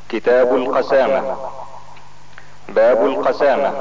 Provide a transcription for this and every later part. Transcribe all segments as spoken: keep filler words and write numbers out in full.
كتاب القسامة. باب القسامة.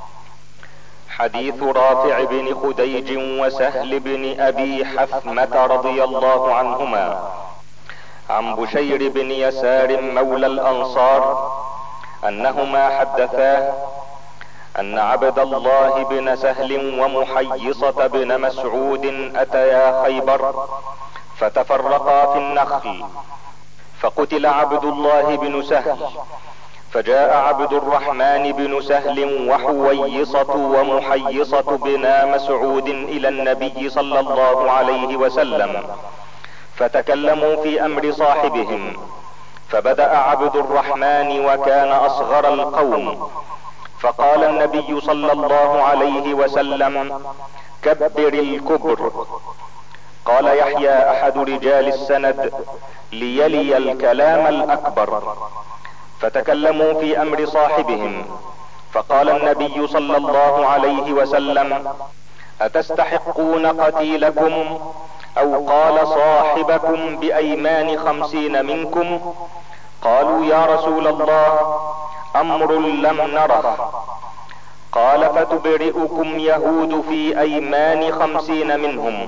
حديث رافع بن خديج وسهل بن ابي حثمة رضي الله عنهما عن بشير بن يسار مولى الانصار انهما حدثاه ان عبد الله بن سهل ومحيصة بن مسعود اتيا خيبر فتفرقا في النخل، فقتل عبد الله بن سهل، فجاء عبد الرحمن بن سهل وحويصة ومحيصة بنا مسعود الى النبي صلى الله عليه وسلم، فتكلموا في امر صاحبهم، فبدأ عبد الرحمن وكان اصغر القوم، فقال النبي صلى الله عليه وسلم: كبر الكبر. قال يحيى احد رجال السند: ليلي الكلام الاكبر. فتكلموا في امر صاحبهم، فقال النبي صلى الله عليه وسلم: اتستحقون قتيلكم؟ او قال صاحبكم بايمان خمسين منكم؟ قالوا يا رسول الله امر لم نره. قال فتبرئكم يهود في ايمان خمسين منهم؟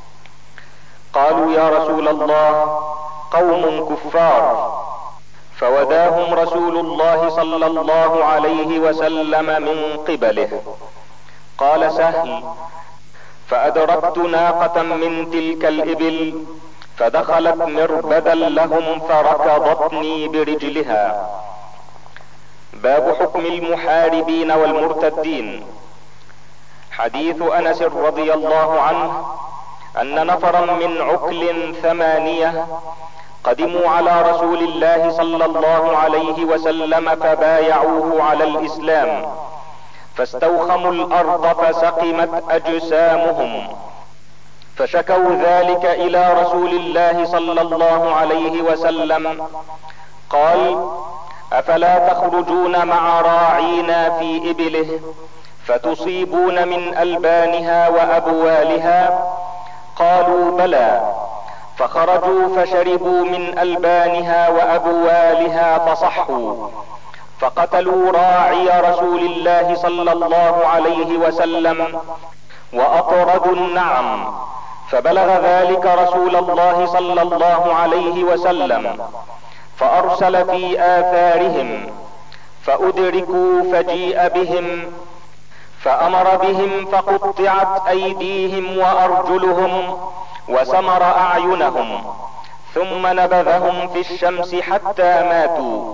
قالوا يا رسول الله قوم كفار. فوداهم رسول الله صلى الله عليه وسلم من قبله. قال سهل: فادركت ناقة من تلك الابل فدخلت مربدا لهم فركضتني برجلها. باب حكم المحاربين والمرتدين. حديث انس رضي الله عنه ان نفرا من عقل ثمانية قدموا على رسول الله صلى الله عليه وسلم فبايعوه على الاسلام، فاستوخموا الارض فسقمت اجسامهم، فشكوا ذلك الى رسول الله صلى الله عليه وسلم. قال: افلا تخرجون مع راعينا في ابله فتصيبون من البانها وابوالها؟ قالوا بلى. فخرجوا فشربوا من البانها وابوالها فصحوا، فقتلوا راعي رسول الله صلى الله عليه وسلم واطردوا النعم، فبلغ ذلك رسول الله صلى الله عليه وسلم، فارسل في اثارهم، فادركوا فجيء بهم، فامر بهم فقطعت ايديهم وارجلهم وسمر اعينهم، ثم نبذهم في الشمس حتى ماتوا.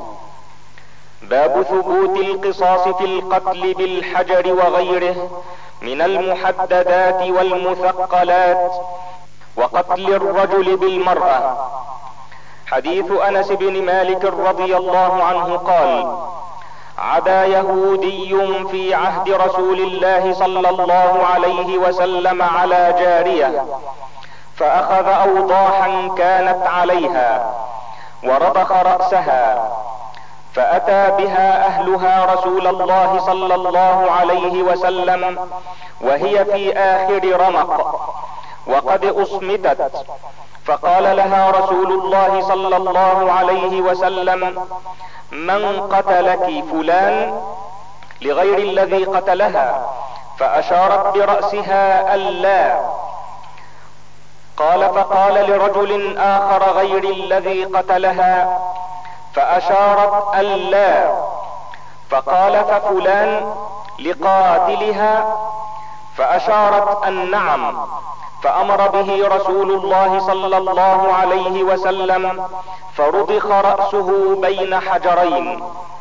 باب ثبوت القصاص في القتل بالحجر وغيره من المحددات والمثقلات، وقتل الرجل بالمرأة. حديث انس بن مالك رضي الله عنه قال: عدا يهودي في عهد رسول الله صلى الله عليه وسلم على جارية، فاخذ اوضاحا كانت عليها ورضخ رأسها، فاتى بها اهلها رسول الله صلى الله عليه وسلم وهي في اخر رمق وقد اصمتت، فقال لها رسول الله صلى الله عليه وسلم: من قتلك؟ فلان، لغير الذي قتلها، فاشارت برأسها ألا. قال: فقال لرجل اخر غير الذي قتلها، فاشارت ألا، فقال: ففلان، لقاتلها، فاشارت النعم، فامر به رسول الله صلى الله عليه وسلم، فرضخ رأسه بين حجرين.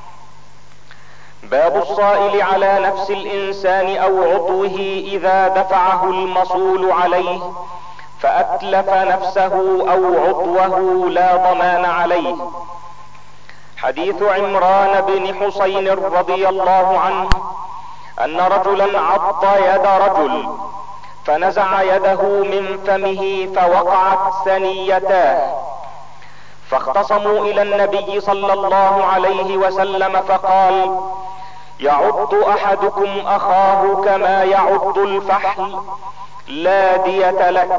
باب الصائل على نفس الانسان او عضوه اذا دفعه المصول عليه فاتلف نفسه او عضوه لا ضمان عليه. حديث عمران بن حسين رضي الله عنه ان رجلا عض يد رجل فنزع يده من فمه فوقعت ثنيتاه، فاختصموا الى النبي صلى الله عليه وسلم فقال: يعض احدكم اخاه كما يعض الفحل، لا دية لك.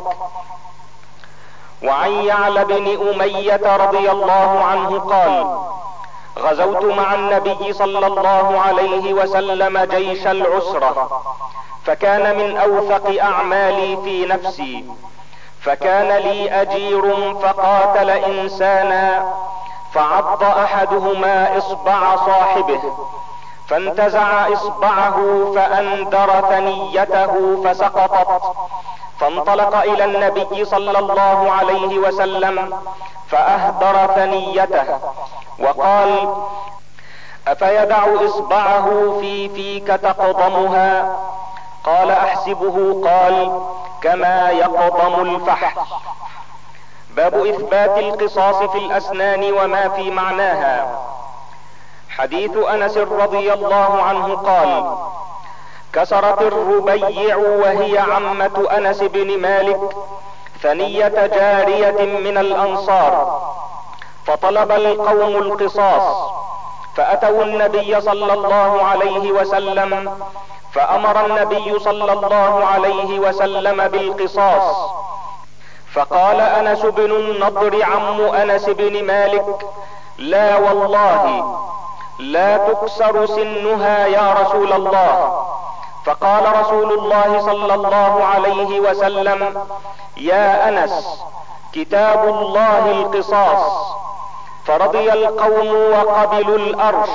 وعن يعلى بن امية رضي الله عنه قال: غزوت مع النبي صلى الله عليه وسلم جيش العسرة، فكان من اوثق اعمالي في نفسي، فكان لي اجير فقاتل انسانا فعض احدهما اصبع صاحبه، فانتزع اصبعه فاندر ثنيته فسقطت، فانطلق الى النبي صلى الله عليه وسلم فاهدر ثنيته وقال: افيدع اصبعه في فيك تقضمها؟ قال: احسبه قال: كما يقضم الفحل. باب اثبات القصاص في الاسنان وما في معناها. حديث انس رضي الله عنه قال: كسرت الربيع وهي عمة انس بن مالك ثنية جارية من الانصار، فطلب القوم القصاص، فاتوا النبي صلى الله عليه وسلم، فامر النبي صلى الله عليه وسلم بالقصاص، فقال انس بن النضر عم انس بن مالك: لا والله لا تكسر سنها يا رسول الله. فقال رسول الله صلى الله عليه وسلم: يا انس، كتاب الله القصاص. فرضي القوم وقبلوا الارش.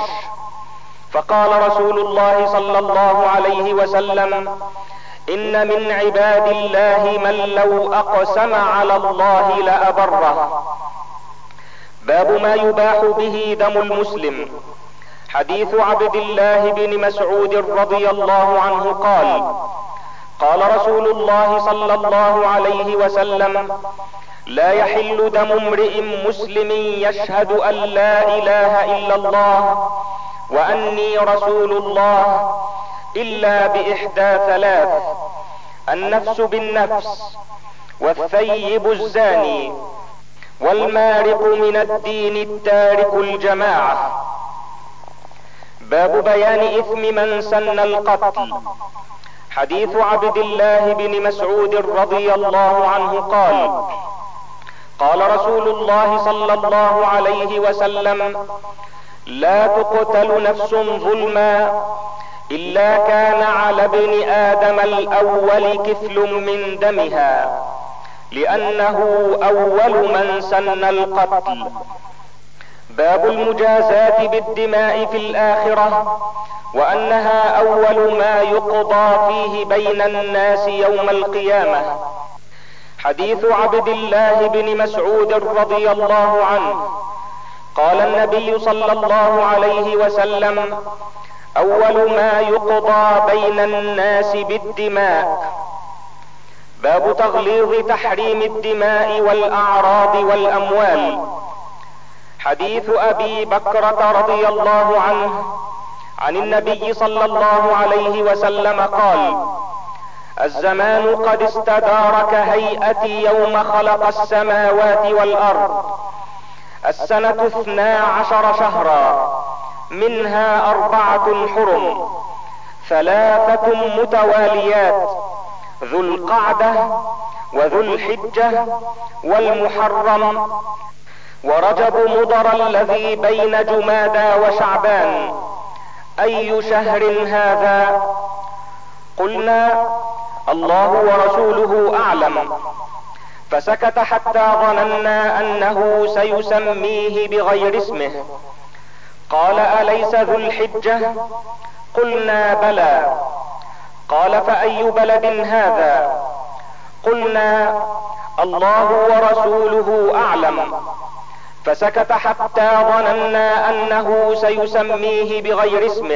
فقال رسول الله صلى الله عليه وسلم: ان من عباد الله من لو اقسم على الله لابره. باب ما يباح به دم المسلم. حديث عبد الله بن مسعود رضي الله عنه قال: قال رسول الله صلى الله عليه وسلم: لا يحل دم امرئ مسلم يشهد ان لا اله الا الله واني رسول الله الا باحدى ثلاث: النفس بالنفس، والثيب الزاني، والمارق من الدين التارك الجماعة. باب بيان اثم من سن القتل. حديث عبد الله بن مسعود رضي الله عنه قال: قال رسول الله صلى الله عليه وسلم: لا تقتل نفس ظلما الا كان على ابن ادم الاول كفل من دمها، لانه اول من سن القتل. باب المجازاة بالدماء في الاخرة، وانها اول ما يقضى فيه بين الناس يوم القيامة. حديث عبد الله بن مسعود رضي الله عنه قال النبي صلى الله عليه وسلم: اول ما يقضى بين الناس بالدماء. باب تغليظ تحريم الدماء والاعراض والاموال. حديث ابي بكرة رضي الله عنه عن النبي صلى الله عليه وسلم قال: الزمان قد استدار كهيئة يوم خلق السماوات والارض، السنة اثنا عشر شهرا، منها اربعة حرم، ثلاثة متواليات: ذو القعدة وذو الحجة والمحرم ورجب مضر الذي بين جمادى وشعبان. اي شهر هذا؟ قلنا: الله ورسوله اعلم. فسكت حتى ظننا انه سيسميه بغير اسمه. قال: اليس ذو الحجة؟ قلنا: بلى. قال: فاي بلد هذا؟ قلنا: الله ورسوله اعلم. فسكت حتى ظننا انه سيسميه بغير اسمه.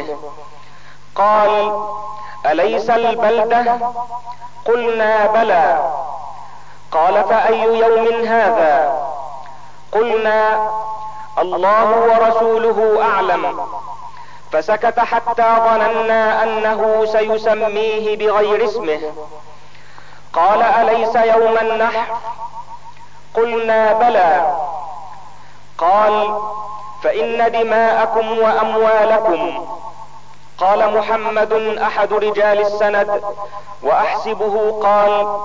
قال: اليس البلدة؟ قلنا: بلى. قال: فاي يوم هذا؟ قلنا: الله ورسوله اعلم. فسكت حتى ظننا انه سيسميه بغير اسمه. قال: اليس يوم النحر؟ قلنا: بلى. قال: فان دماءكم واموالكم. قال محمد احد رجال السند واحسبه قال: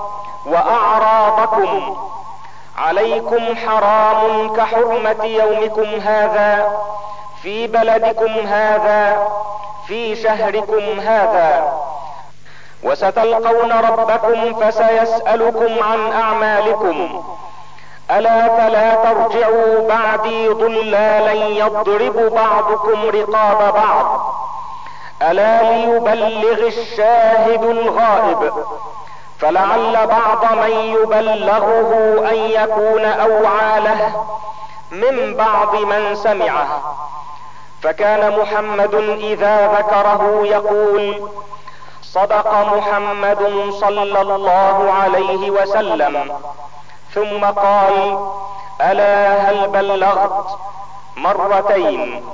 واعراضكم عليكم حرام كحرمة يومكم هذا في بلدكم هذا في شهركم هذا، وستلقون ربكم فسيسألكم عن اعمالكم. الا فلا ترجعوا بعدي ضلالا يضرب بعضكم رقاب بعض. الا ليبلغ الشاهد الغائب، فلعل بعض من يبلغه ان يكون اوعى له من بعض من سمعه. فكان محمد اذا ذكره يقول: صدق محمد صلى الله عليه وسلم. ثم قال: الا هل بلغت؟ مرتين.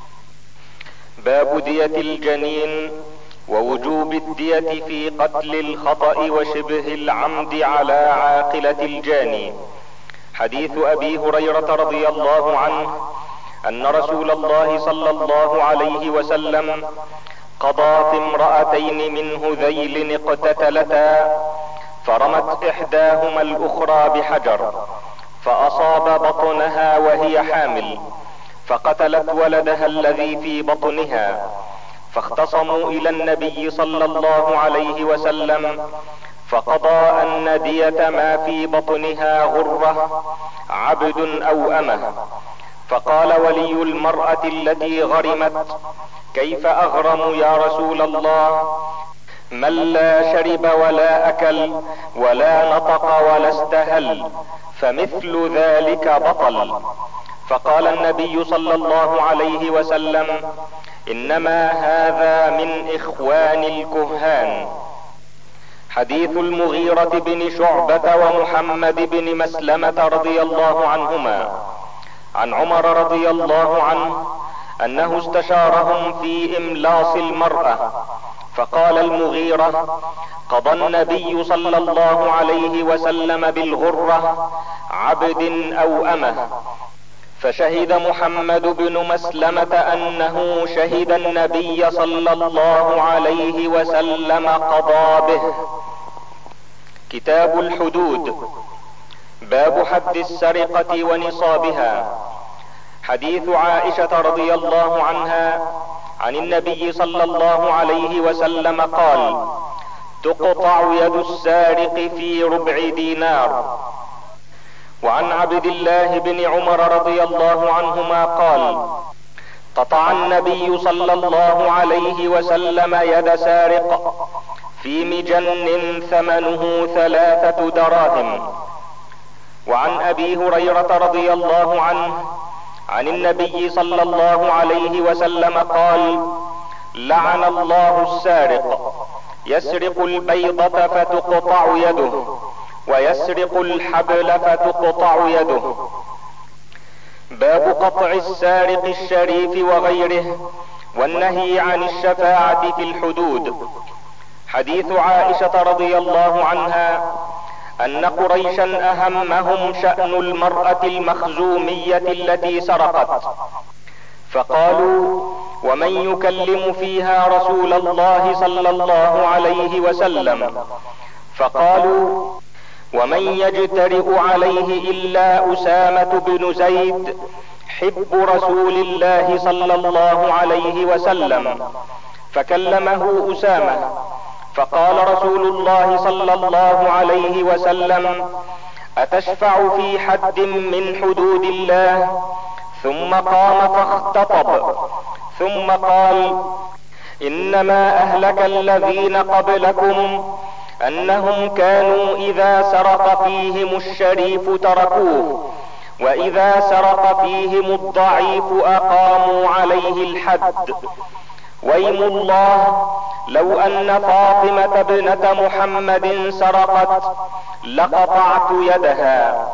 باب دية الجنين ووجوب الدية في قتل الخطأ وشبه العمد على عاقلة الجاني. حديث ابي هريرة رضي الله عنه ان رسول الله صلى الله عليه وسلم قضى في امرأتين من هذيل اقتتلتا، فرمت احداهما الاخرى بحجر فاصاب بطنها وهي حامل، فقتلت ولدها الذي في بطنها، فاختصموا الى النبي صلى الله عليه وسلم، فقضى ان دية ما في بطنها غرة عبد او امه. فقال ولي المرأة التي غرمت: كيف اغرم يا رسول الله؟ من لا شرب ولا اكل ولا نطق ولا استهل، فمثل ذلك بطل. فقال النبي صلى الله عليه وسلم: انما هذا من اخوان الكهان. حديث المغيرة بن شعبة ومحمد بن مسلمة رضي الله عنهما عن عمر رضي الله عنه انه استشارهم في املاص المرأة، فقال المغيرة: قضى النبي صلى الله عليه وسلم بالغرة عبد او امه. فشهد محمد بن مسلمة انه شهد النبي صلى الله عليه وسلم قضى به. كتاب الحدود. باب حد السرقة ونصابها. حديث عائشة رضي الله عنها عن النبي صلى الله عليه وسلم قال: تقطع يد السارق في ربع دينار. وعن عبد الله بن عمر رضي الله عنهما قال: قطع النبي صلى الله عليه وسلم يد سارق في مجن ثمنه ثلاثة دراهم. وعن ابي هريرة رضي الله عنه عن النبي صلى الله عليه وسلم قال: لعن الله السارق، يسرق البيضة فتقطع يده، ويسرق الحبل فتقطع يده. باب قطع السارق الشريف وغيره والنهي عن الشفاعة في الحدود. حديث عائشة رضي الله عنها ان قريشا اهمهم شأن المرأة المخزومية التي سرقت، فقالوا: ومن يكلم فيها رسول الله صلى الله عليه وسلم؟ فقالوا: ومن يجترئ عليه الا اسامة بن زيد حب رسول الله صلى الله عليه وسلم. فكلمه اسامة، فقال رسول الله صلى الله عليه وسلم: اتشفع في حد من حدود الله؟ ثم قام فاختطب، ثم قال: انما اهلك الذين قبلكم انهم كانوا اذا سرق فيهم الشريف تركوه، واذا سرق فيهم الضعيف اقاموا عليه الحد. ويم الله لو ان فاطمة ابنة محمد سرقت لقطعت يدها.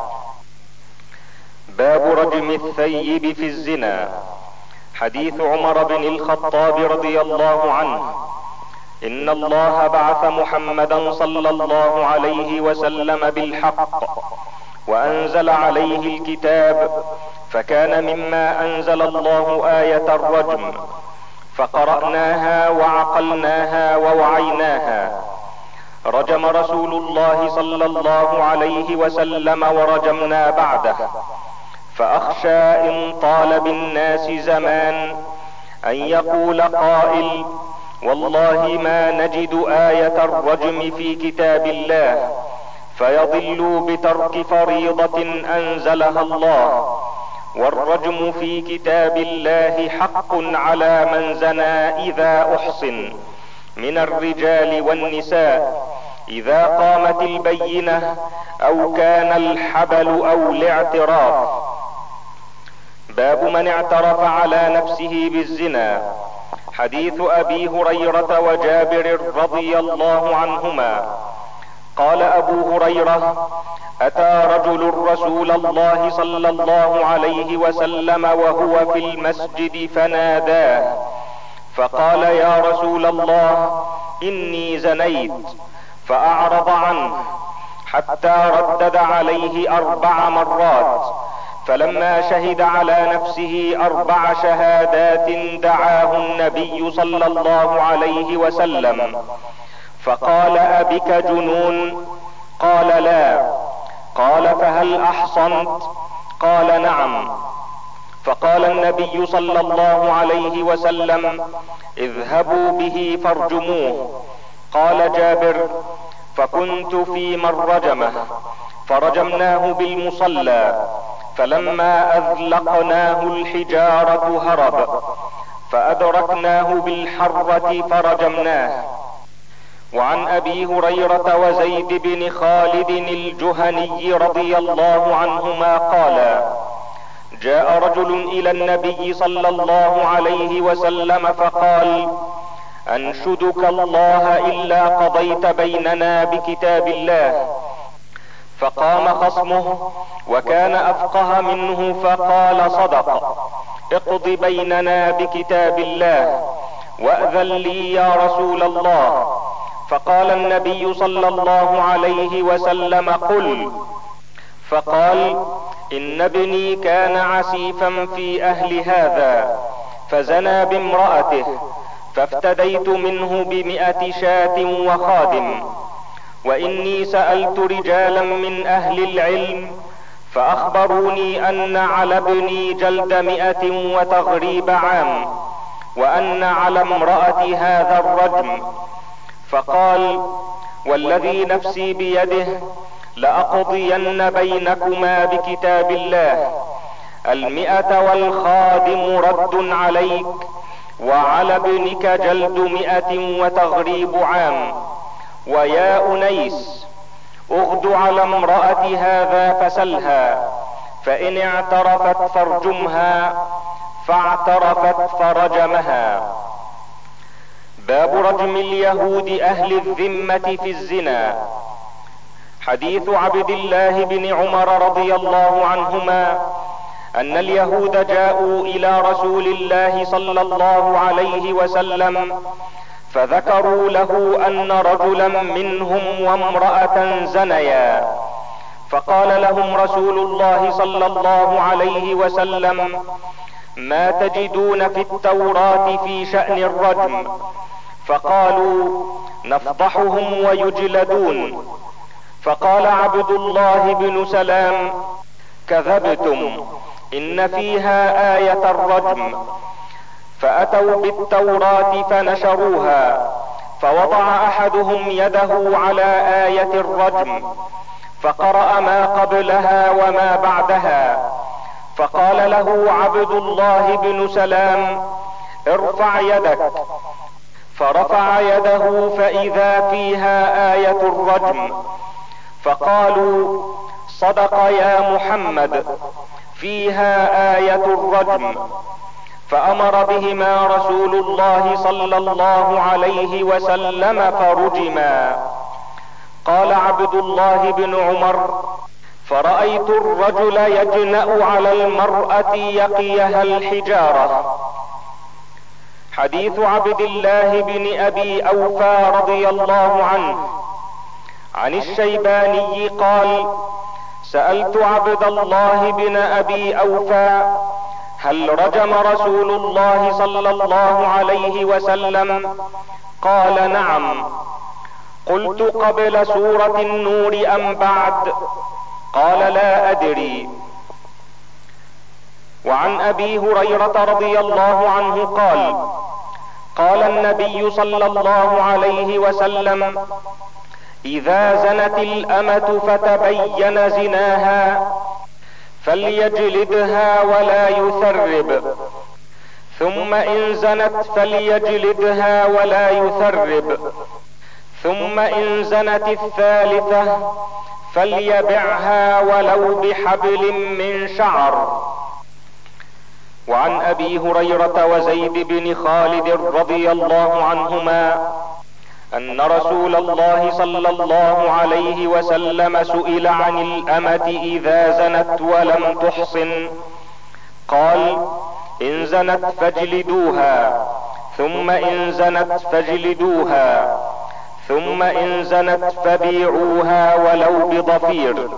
باب رجم الثيب في الزنا. حديث عمر بن الخطاب رضي الله عنه ان الله بعث محمدا صلى الله عليه وسلم بالحق وانزل عليه الكتاب، فكان مما انزل الله آية الرجم، فقرأناها وعقلناها ووعيناها. رجم رسول الله صلى الله عليه وسلم ورجمنا بعده، فاخشى ان طال بالناس زمان ان يقول قائل والله ما نجد آية الرجم في كتاب الله، فيضلوا بترك فريضة انزلها الله. والرجم في كتاب الله حق على من زنى اذا احصن من الرجال والنساء، اذا قامت البينة او كان الحبل او الاعتراف. باب من اعترف على نفسه بالزنا. حديث ابي هريرة وجابر رضي الله عنهما قال ابو هريرة: اتى رجل رسول الله صلى الله عليه وسلم وهو في المسجد فناداه فقال: يا رسول الله اني زنيت، فاعرض عنه حتى ردد عليه اربع مرات، فلما شهد على نفسه اربع شهادات دعاه النبي صلى الله عليه وسلم فقال: ابك جنون؟ قال: لا. قال: فهل احصنت؟ قال: نعم. فقال النبي صلى الله عليه وسلم: اذهبوا به فارجموه. قال جابر: فكنت في من رجمه، فرجمناه بالمصلى، فلما اذلقناه الحجارة هرب، فادركناه بالحرة فرجمناه. وعن ابي هريرة وزيد بن خالد الجهني رضي الله عنهما قالا: جاء رجل الى النبي صلى الله عليه وسلم فقال: انشدك الله الا قضيت بيننا بكتاب الله. فقام خصمه وكان افقه منه فقال: صدق، اقض بيننا بكتاب الله، واذن لي يا رسول الله. فقال النبي صلى الله عليه وسلم: قل. فقال: ان ابني كان عسيفا في اهل هذا، فزنى بامرأته، فافتديت منه بمئة شاة وخادم. واني سألت رجالا من اهل العلم فاخبروني ان على ابني جلد مئة وتغريب عام، وان على امرأة هذا الرجم. فقال: والذي نفسي بيده لأقضين بينكما بكتاب الله، المئة والخادم رد عليك، وعلى ابنك جلد مئة وتغريب عام. ويا أنيس، اغد على امرأة هذا فسلها، فإن اعترفت فارجمها، فاعترفت فرجمها. باب رجم اليهود اهل الذمة في الزنا. حديث عبد الله بن عمر رضي الله عنهما ان اليهود جاءوا الى رسول الله صلى الله عليه وسلم فذكروا له ان رجلا منهم وامرأة زنيا، فقال لهم رسول الله صلى الله عليه وسلم: ما تجدون في التوراة في شأن الرجم؟ فقالوا: نفضحهم ويجلدون. فقال عبد الله بن سلام: كذبتم، ان فيها آية الرجم. فاتوا بالتوراة فنشروها، فوضع احدهم يده على آية الرجم فقرأ ما قبلها وما بعدها، فقال له عبد الله بن سلام: ارفع يدك. فرفع يده فاذا فيها آية الرجم. فقالوا: صدق يا محمد، فيها آية الرجم. فامر بهما رسول الله صلى الله عليه وسلم فرجما. قال عبد الله بن عمر: فرأيت الرجل يجنأ على المرأة يقيها الحجارة. حديث عبد الله بن ابي اوفى رضي الله عنه عن الشيباني قال: سألت عبد الله بن ابي اوفى: هل رجم رسول الله صلى الله عليه وسلم؟ قال: نعم. قلت: قبل سورة النور ام بعد؟ قال: لا ادري. وعن ابي هريرة رضي الله عنه قال قال النبي صلى الله عليه وسلم: اذا زنت الامة فتبين زناها فليجلدها ولا يثرب، ثم ان زنت فليجلدها ولا يثرب، ثم ان زنت الثالثة فليبعها ولو بحبل من شعر. وعن ابي هريرة وزيد بن خالد رضي الله عنهما ان رسول الله صلى الله عليه وسلم سئل عن الامة اذا زنت ولم تحصن، قال: ان زنت فاجلدوها، ثم ان زنت فاجلدوها، ثم ان زنت فبيعوها ولو بضفير.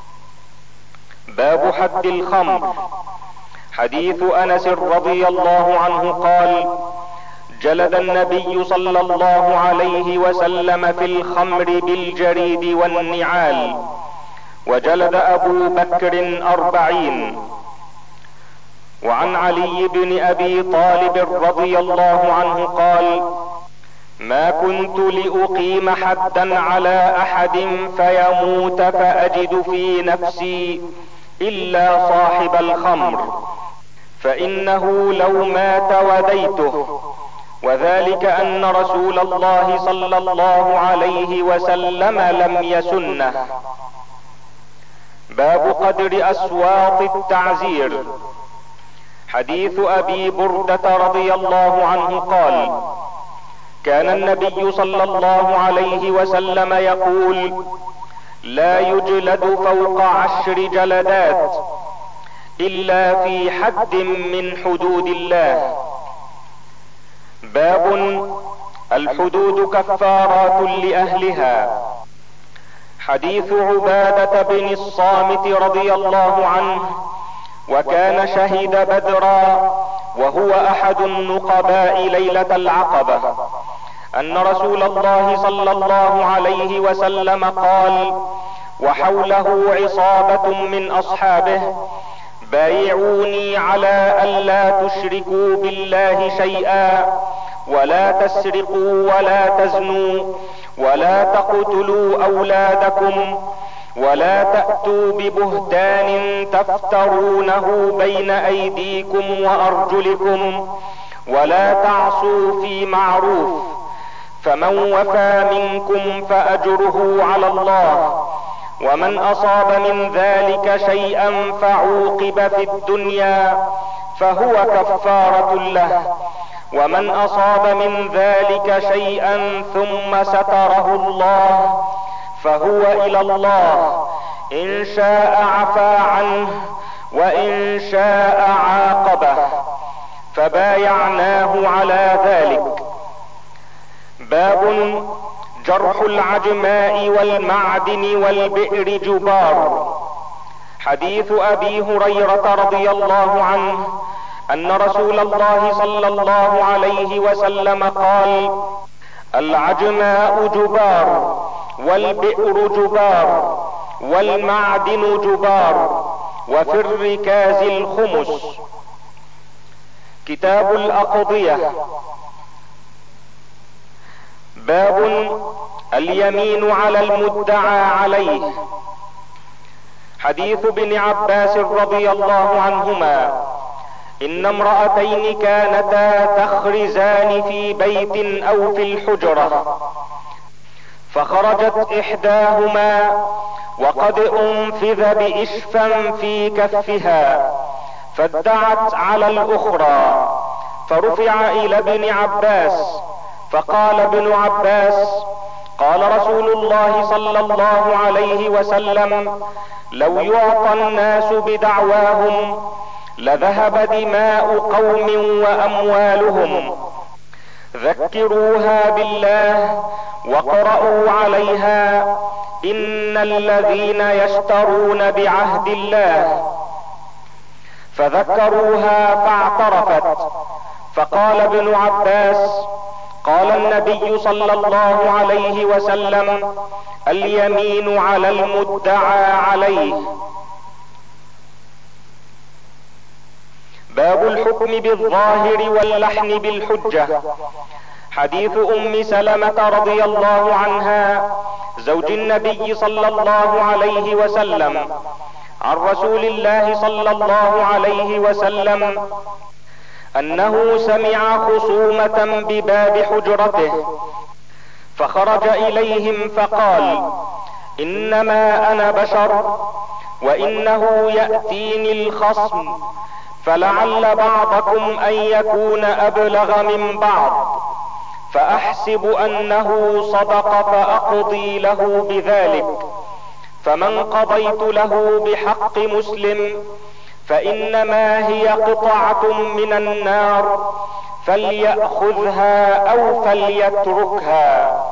باب حد الخمر. حديث انس رضي الله عنه قال: جلد النبي صلى الله عليه وسلم في الخمر بالجريد والنعال، وجلد ابو بكر اربعين. وعن علي بن ابي طالب رضي الله عنه قال: ما كنت لاقيم حدا على احد فيموت فاجد في نفسي الا صاحب الخمر، فانه لو مات وديته، وذلك ان رسول الله صلى الله عليه وسلم لم يسنه. باب قدر اصوات التعزير. حديث ابي بردة رضي الله عنه قال: كان النبي صلى الله عليه وسلم يقول: لا يجلد فوق عشر جلدات الا في حد من حدود الله. باب الحدود كفارات لاهلها. حديث عبادة بن الصامت رضي الله عنه، وكان شهد بدرا وهو احد النقباء ليلة العقبة، ان رسول الله صلى الله عليه وسلم قال وحوله عصابة من اصحابه: بايعوني على الا تشركوا بالله شيئا، ولا تسرقوا ولا تزنوا، ولا تقتلوا اولادكم، ولا تأتوا ببهتان تفترونه بين ايديكم وارجلكم، ولا تعصوا في معروف، فمن وفى منكم فاجره على الله، ومن اصاب من ذلك شيئا فعوقب في الدنيا فهو كفارة له، ومن اصاب من ذلك شيئا ثم ستره الله فهو الى الله، ان شاء عفا عنه وان شاء عاقبه، فبايعناه على ذلك. باب جرح العجماء والمعدن والبئر جبار. حديث ابي هريرة رضي الله عنه ان رسول الله صلى الله عليه وسلم قال: العجماء جبار، والبئر جبار، والمعدن جبار، وفي الركاز الخمس. كتاب الاقضية. باب اليمين على المدعى عليه. حديث ابن عباس رضي الله عنهما ان امرأتين كانتا تخرزان في بيت او في الحجرة، فخرجت احداهما وقد انفذ باشفا في كفها، فادعت على الاخرى، فرفع الى ابن عباس، فقال ابن عباس: قال رسول الله صلى الله عليه وسلم: لو يعطى الناس بدعواهم لذهب دماء قوم واموالهم، ذكروها بالله وقرأوا عليها: ان الذين يشترون بعهد الله. فذكروها فاعترفت، فقال ابن عباس: قال النبي صلى الله عليه وسلم: اليمين على المدعى عليه. باب الحكم بالظاهر واللحن بالحجة. حديث ام سلمة رضي الله عنها زوج النبي صلى الله عليه وسلم عن رسول الله صلى الله عليه وسلم انه سمع خصومة بباب حجرته فخرج اليهم فقال: انما انا بشر وانه يأتيني الخصم فلعل بعضكم ان يكون ابلغ من بعض، فاحسب انه صدق فاقضي له بذلك، فمن قضيت له بحق مسلم فانما هي قطعة من النار فليأخذها او فليتركها.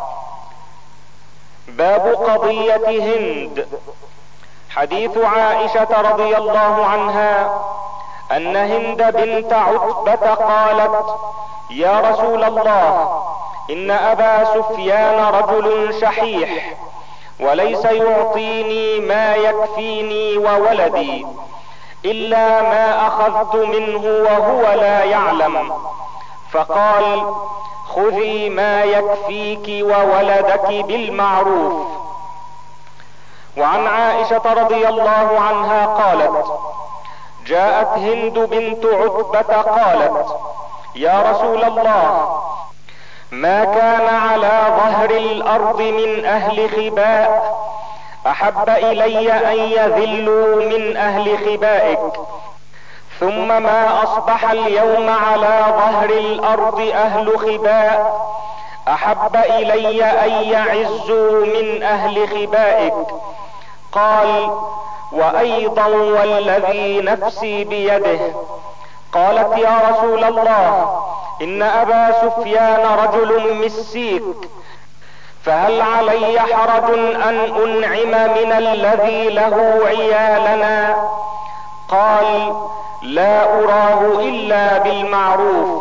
باب قضية هند. حديث عائشة رضي الله عنها ان هند بنت عتبة قالت: يا رسول الله، ان ابا سفيان رجل شحيح وليس يعطيني ما يكفيني وولدي الا ما اخذت منه وهو لا يعلم، فقال: خذي ما يكفيك وولدك بالمعروف. وعن عائشة رضي الله عنها قالت: جاءت هند بنت عتبة قالت: يا رسول الله، ما كان على ظهر الارض من اهل خباء احب الي ان يذلوا من اهل خبائك، ثم ما اصبح اليوم على ظهر الارض اهل خباء احب الي ان يعزوا من اهل خبائك. قال: وايضا والذي نفسي بيده. قالت: يا رسول الله، ان ابا سفيان رجل مسيك، فهل علي حرج ان انعم من الذي له عيالنا؟ قال: لا اراه الا بالمعروف.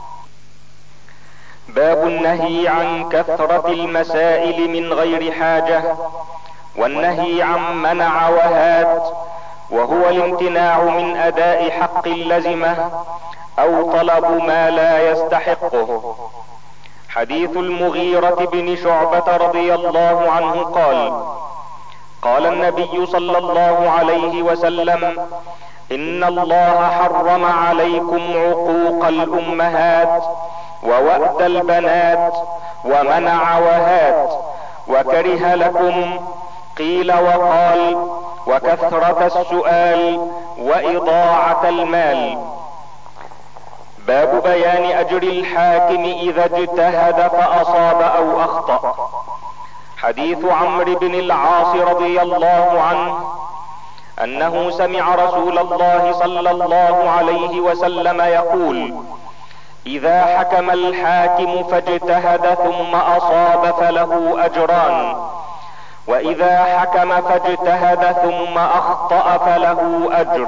باب النهي عن كثرة المسائل من غير حاجة، والنهي عن منع وهات، وهو الامتناع من اداء حق اللزمة او طلب ما لا يستحقه. حديث المغيرة بن شعبة رضي الله عنه قال: قال النبي صلى الله عليه وسلم: ان الله حرم عليكم عقوق الامهات ووأد البنات ومنع وهات، وكره لكم قيل وقال وكثرة السؤال وإضاعة المال. باب بيان اجر الحاكم اذا اجتهد فاصاب او اخطأ. حديث عمرو بن العاص رضي الله عنه انه سمع رسول الله صلى الله عليه وسلم يقول: اذا حكم الحاكم فاجتهد ثم اصاب فله اجران، واذا حكم فاجتهد ثم اخطأ فله اجر.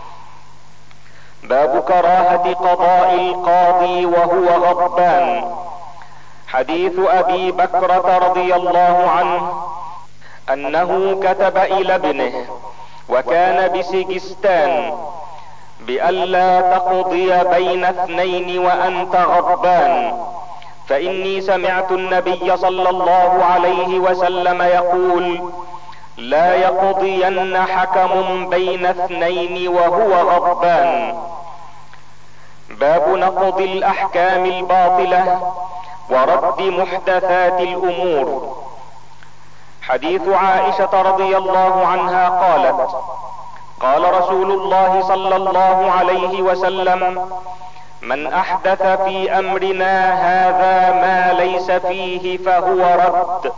باب كراهة قضاء القاضي وهو غضبان. حديث ابي بكرة رضي الله عنه انه كتب الى ابنه وكان بسجستان بألا تقضي بين اثنين وانت غضبان، فاني سمعت النبي صلى الله عليه وسلم يقول: لا يقضين حكم بين اثنين وهو غضبان. باب نقض الاحكام الباطلة ورد محدثات الامور. حديث عائشة رضي الله عنها قالت: قال رسول الله صلى الله عليه وسلم: من احدث في امرنا هذا ما ليس فيه فهو رد.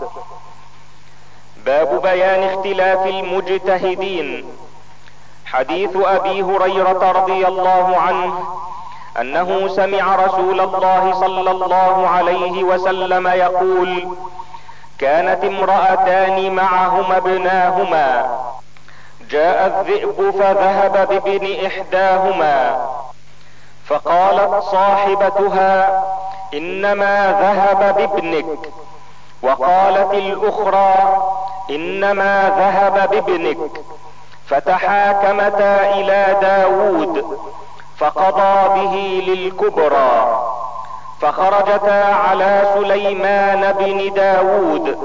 باب بيان اختلاف المجتهدين. حديث ابي هريرة رضي الله عنه انه سمع رسول الله صلى الله عليه وسلم يقول: كانت امرأتان معهما ابناهما، جاء الذئب فذهب بابن احداهما، فقالت صاحبتها: انما ذهب بابنك، وقالت الاخرى: انما ذهب بابنك، فتحاكمتا الى داود، فقضى به للكبرى. فخرجتا على سليمان بن داود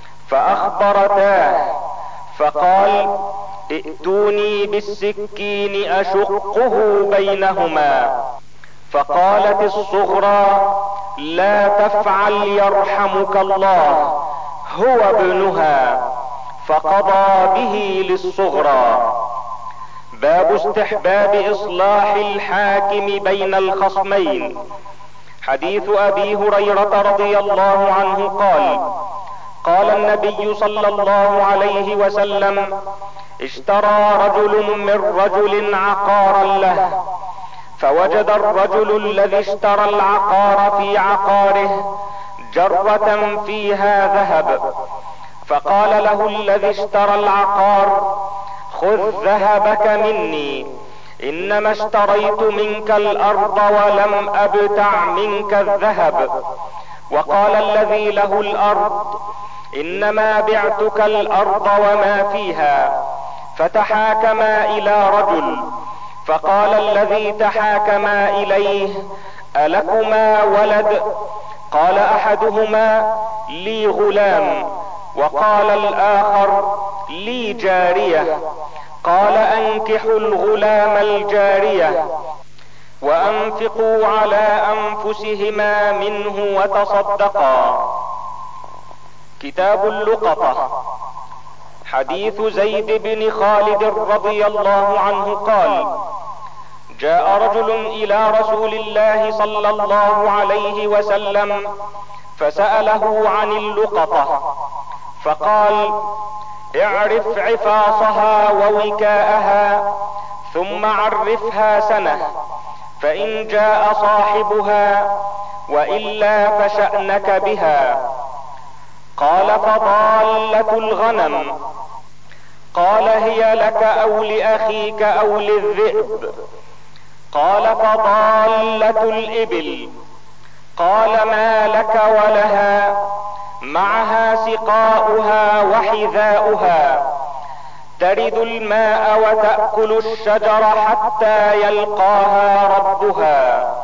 فاخبرتاه، فقال: ائتوني بالسكين اشقه بينهما. فقالت الصغرى: لا تفعل يرحمك الله، هو ابنها. فقضى به للصغرى. باب استحباب اصلاح الحاكم بين الخصمين. حديث ابي هريرة رضي الله عنه قال: قال النبي صلى الله عليه وسلم: اشترى رجل من رجل عقارا له، فوجد الرجل الذي اشترى العقار في عقاره جرة فيها ذهب، فقال له الذي اشترى العقار: خذ ذهبك مني، انما اشتريت منك الارض ولم ابتع منك الذهب. وقال الذي له الارض: انما بعتك الارض وما فيها. فتحاكما الى رجل، فقال الذي تحاكما اليه: الكما ولد؟ قال احدهما: لي غلام. وقال الاخر: لي جارية. قال: انكحوا الغلام الجارية وانفقوا على انفسهما منه وتصدقا. كتاب اللقطة. حديث زيد بن خالد رضي الله عنه قال: جاء رجل الى رسول الله صلى الله عليه وسلم فسأله عن اللقطة، فقال: اعرف عفاصها ووكاءها، ثم عرفها سنة، فان جاء صاحبها والا فشأنك بها. قال: فضالة الغنم؟ قال: هي لك او لاخيك او للذئب؟ قال: فضالة الابل. قال: ما لك ولها؟ معها سقاؤها وحذاؤها، ترد الماء وتأكل الشجر حتى يلقاها ربها.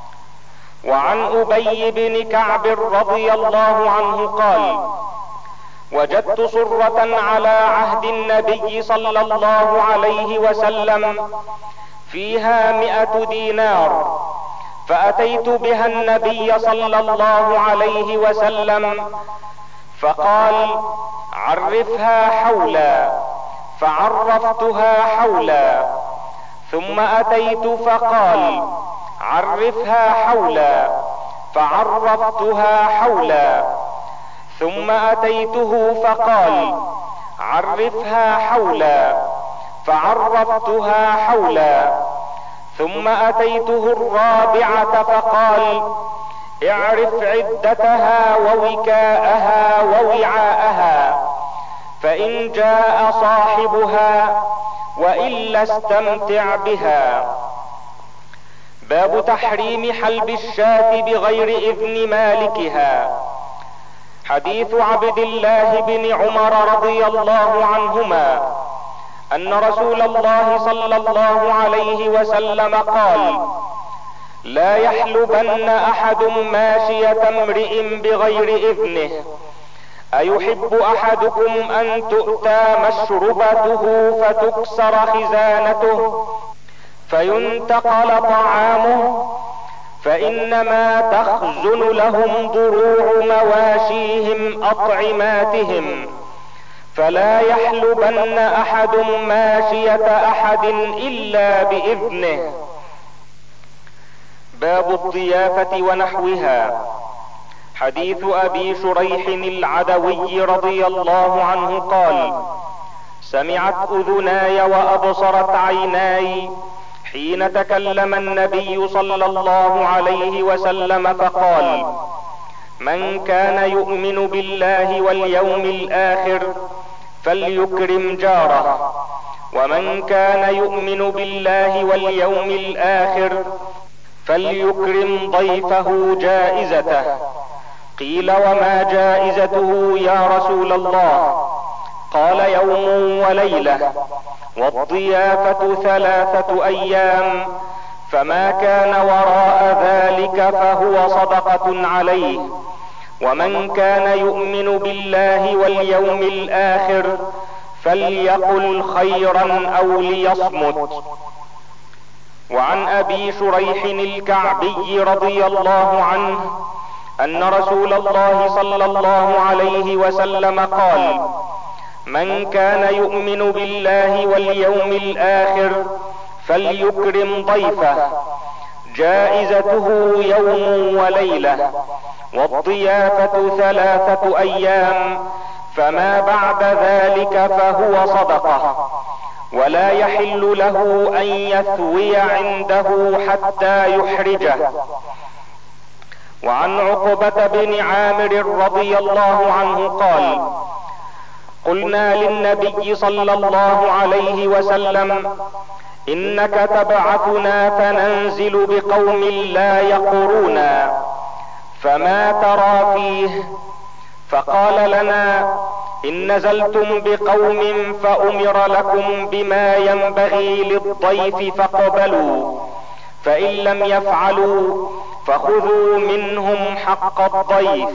وعن ابي بن كعب رضي الله عنه قال: وجدت صرة على عهد النبي صلى الله عليه وسلم فيها مئة دينار، فاتيت بها النبي صلى الله عليه وسلم فقال: عرفها حولا، فعرفتها حولا. ثم اتيت فقال: عرفها حولا، فعرفتها حولا. ثم اتيته فقال: عرفها حولا، فعرفتها حولا. ثم اتيته الرابعة فقال: اعرف عدتها ووكاءها ووعاءها، فان جاء صاحبها والا استمتع بها. باب تحريم حلب الشاة بغير اذن مالكها. حديث عبد الله بن عمر رضي الله عنهما ان رسول الله صلى الله عليه وسلم قال: لا يحلبن احد ماشية امرئ بغير اذنه. ايحب احدكم ان تؤتى مشربته فتكسر خزانته فينتقل طعامه؟ فانما تخزن لهم ضروع مواشيهم اطعماتهم، فلا يحلبن احد ماشية احد الا باذنه. باب الضيافة ونحوها. حديث ابي شريح العدوي رضي الله عنه قال: سمعت اذناي وابصرت عيناي حين تكلم النبي صلى الله عليه وسلم فقال: من كان يؤمن بالله واليوم الاخر فليكرم جاره، ومن كان يؤمن بالله واليوم الاخر فليكرم ضيفه جائزته. قيل: وما جائزته يا رسول الله؟ قال: يوم وليلة، والضيافة ثلاثة ايام، فما كان وراء ذلك فهو صدقة عليه. ومن كان يؤمن بالله واليوم الآخر فليقل خيرا او ليصمت. وعن ابي شريح الكعبي رضي الله عنه ان رسول الله صلى الله عليه وسلم قال: من كان يؤمن بالله واليوم الاخر فليكرم ضيفه، جائزته يوم وليلة، والضيافة ثلاثة ايام، فما بعد ذلك فهو صدقة، ولا يحل له ان يثوي عنده حتى يحرجه. وعن عقبة بن عامر رضي الله عنه قال: قلنا للنبي صلى الله عليه وسلم: انك تبعثنا فننزل بقوم لا يقرونا، فما ترى فيه؟ فقال لنا: ان نزلتم بقوم فامر لكم بما ينبغي للضيف فاقبلوا، فان لم يفعلوا فخذوا منهم حق الضيف.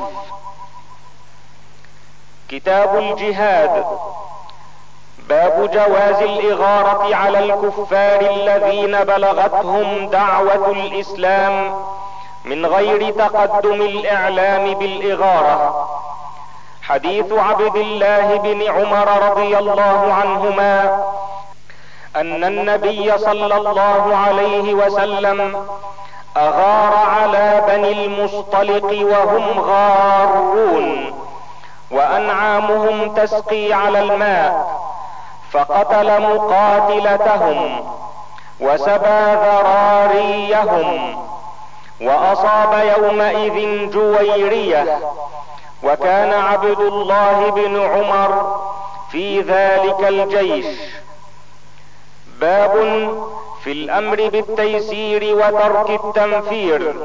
كتاب الجهاد. باب جواز الاغارة على الكفار الذين بلغتهم دعوة الاسلام من غير تقدم الاعلام بالاغارة. حديث عبد الله بن عمر رضي الله عنهما ان النبي صلى الله عليه وسلم اغار على بني المصطلق وهم غارون وانعامهم تسقي على الماء، فقتل مقاتلتهم وسبى ذراريهم، واصاب يومئذ جويرية، وكان عبد الله بن عمر في ذلك الجيش. باب في الامر بالتيسير وترك التنفير.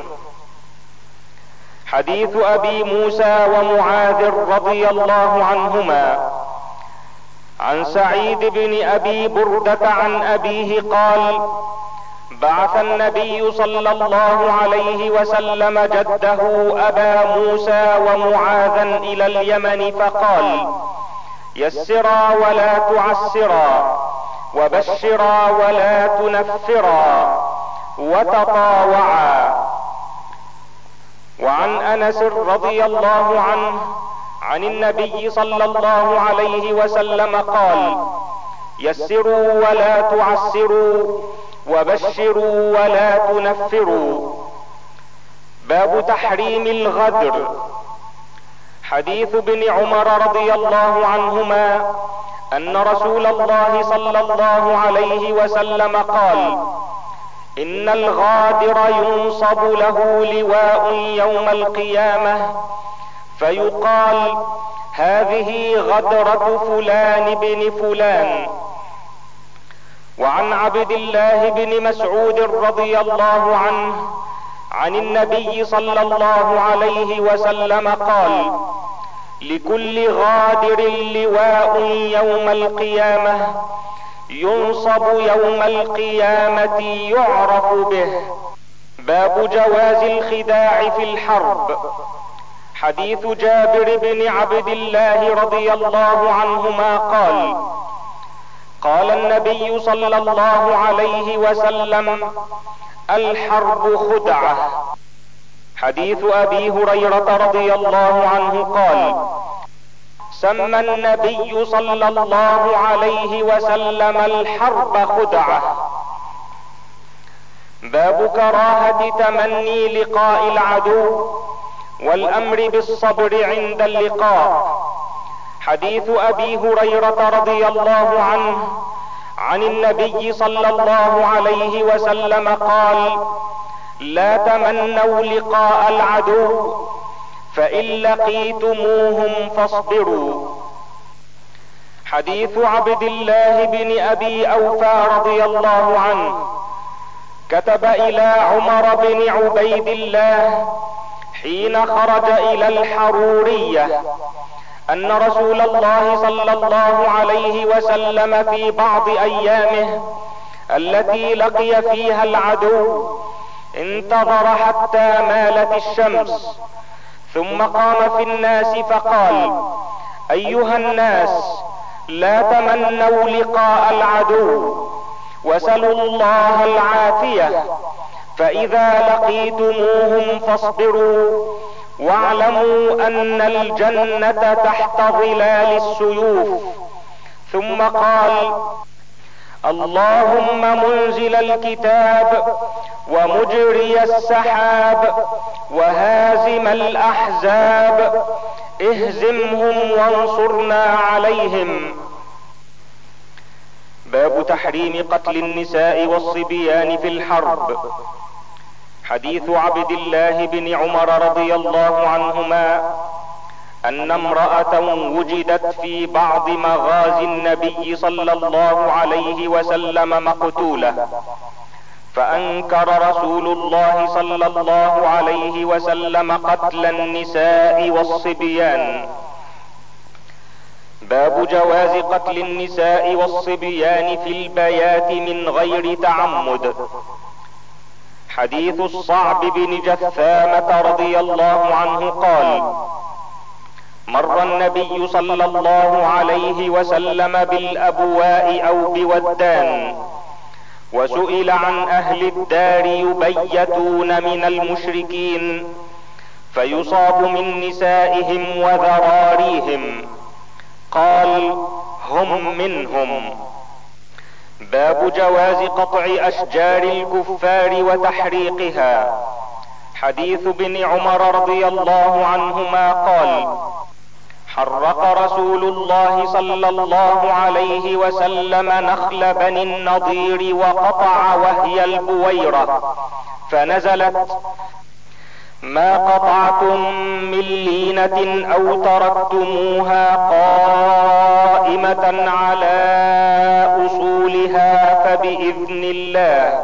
حديث ابي موسى ومعاذ رضي الله عنهما عن سعيد بن ابي بردة عن ابيه قال: بعث النبي صلى الله عليه وسلم جده ابا موسى ومعاذا الى اليمن فقال: يسرا ولا تعسرا، وبشرا ولا تنفرا، وتطاوعا. وعن انس رضي الله عنه عن النبي صلى الله عليه وسلم قال: يسروا ولا تعسروا، وبشروا ولا تنفروا. باب تحريم الغدر. حديث ابن عمر رضي الله عنهما ان رسول الله صلى الله عليه وسلم قال: ان الغادر ينصب له لواء يوم القيامة فيقال: هذه غدرة فلان بن فلان. وعن عبد الله بن مسعود رضي الله عنه عن النبي صلى الله عليه وسلم قال: لكل غادر لواء يوم القيامة ينصب يوم القيامة يعرف به. باب جواز الخداع في الحرب. حديث جابر بن عبد الله رضي الله عنهما قال: قال النبي صلى الله عليه وسلم: الحرب خدعة. حديث ابي هريرة رضي الله عنه قال: سمى النبي صلى الله عليه وسلم الحرب خدعة. باب كراهة تمني لقاء العدو والامر بالصبر عند اللقاء. حديث ابي هريرة رضي الله عنه عن النبي صلى الله عليه وسلم قال: لا تمنوا لقاء العدو، فان لقيتموهم فاصبروا. حديث عبد الله بن ابي اوفى رضي الله عنه كتب الى عمر بن عبيد الله حين خرج الى الحرورية ان رسول الله صلى الله عليه وسلم في بعض ايامه التي لقي فيها العدو انتظر حتى مالت الشمس، ثم قام في الناس فقال: ايها الناس، لا تمنوا لقاء العدو وسلوا الله العافية، فاذا لقيتموهم فاصبروا، واعلموا ان الجنة تحت ظلال السيوف. ثم قال: اللهم منزل الكتاب ومجري السحاب وهازم الاحزاب، اهزمهم وانصرنا عليهم. باب تحريم قتل النساء والصبيان في الحرب. حديث عبد الله بن عمر رضي الله عنهما ان امرأة وجدت في بعض مغازي النبي صلى الله عليه وسلم مقتولة، فانكر رسول الله صلى الله عليه وسلم قتل النساء والصبيان. باب جواز قتل النساء والصبيان في البيات من غير تعمد. حديث الصعب بن جثامة رضي الله عنه قال: مر النبي صلى الله عليه وسلم بالابواء او بودان، وسئل عن اهل الدار يبيتون من المشركين، فيصاب من نسائهم وذراريهم، قال: هم منهم. باب جواز قطع اشجار الكفار وتحريقها. حديث ابن عمر رضي الله عنهما قال: حرق رسول الله صلى الله عليه وسلم نخل بني النضير وقطع وهي البويرة، فنزلت: ما قطعتم من لينة او تركتموها قائمة على اصولها فباذن الله.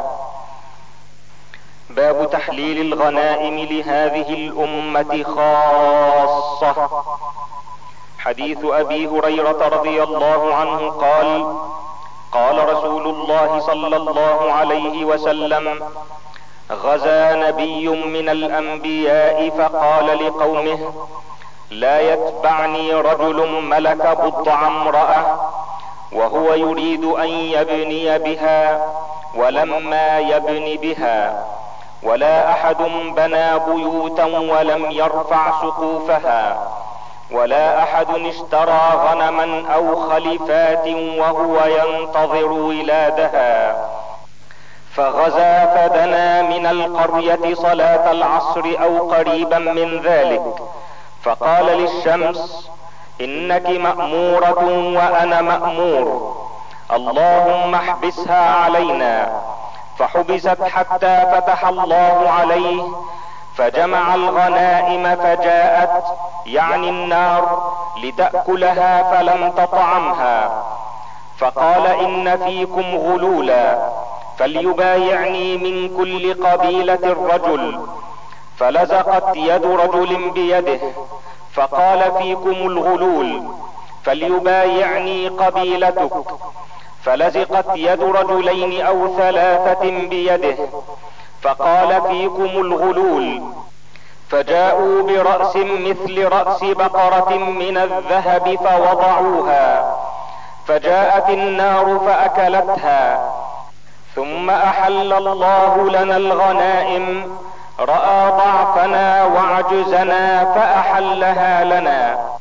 باب تحليل الغنائم لهذه الامة خاصة. حديث ابي هريرة رضي الله عنه قال: قال رسول الله صلى الله عليه وسلم: غزا نبي من الانبياء فقال لقومه: لا يتبعني رجل ملك بضع امرأة وهو يريد ان يبني بها ولما يبن بها، ولا احد بنى بيوتا ولم يرفع سقوفها، ولا احد اشترى غنما او خلفات وهو ينتظر ولادها. فغزا فدنا من القرية صلاة العصر او قريبا من ذلك، فقال للشمس: انك مأمورة وانا مأمور، اللهم احبسها علينا. فحبست حتى فتح الله عليه، فجمع الغنائم فجاءت، يعني النار، لتأكلها فلم تطعمها، فقال: ان فيكم غلولا، فليبايعني من كل قبيلة رجل. فلزقت يد رجل بيده، فقال: فيكم الغلول، فليبايعني قبيلتك. فلزقت يد رجلين او ثلاثة بيده، فقال: فيكم الغلول. فجاءوا برأس مثل رأس بقرة من الذهب فوضعوها، فجاءت النار فأكلتها. ثم أحل الله لنا الغنائم، رأى ضعفنا وعجزنا فأحلها لنا.